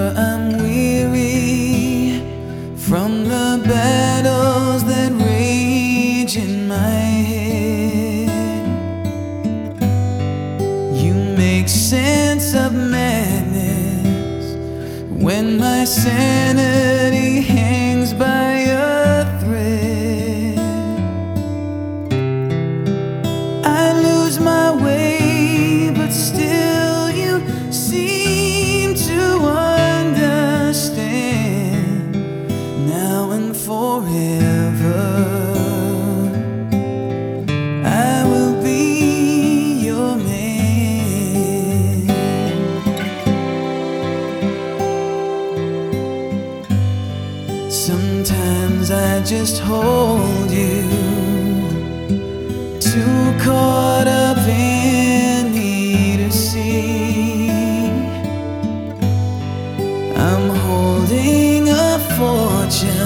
I'm weary from the battles that rage in my head. You make sense of madness when my sanity hangs by a thread. I lose my way, but still you seem to understand. Now and forever I will be your man. Sometimes I just hold you, too caught up in me to see I'm holding a fortune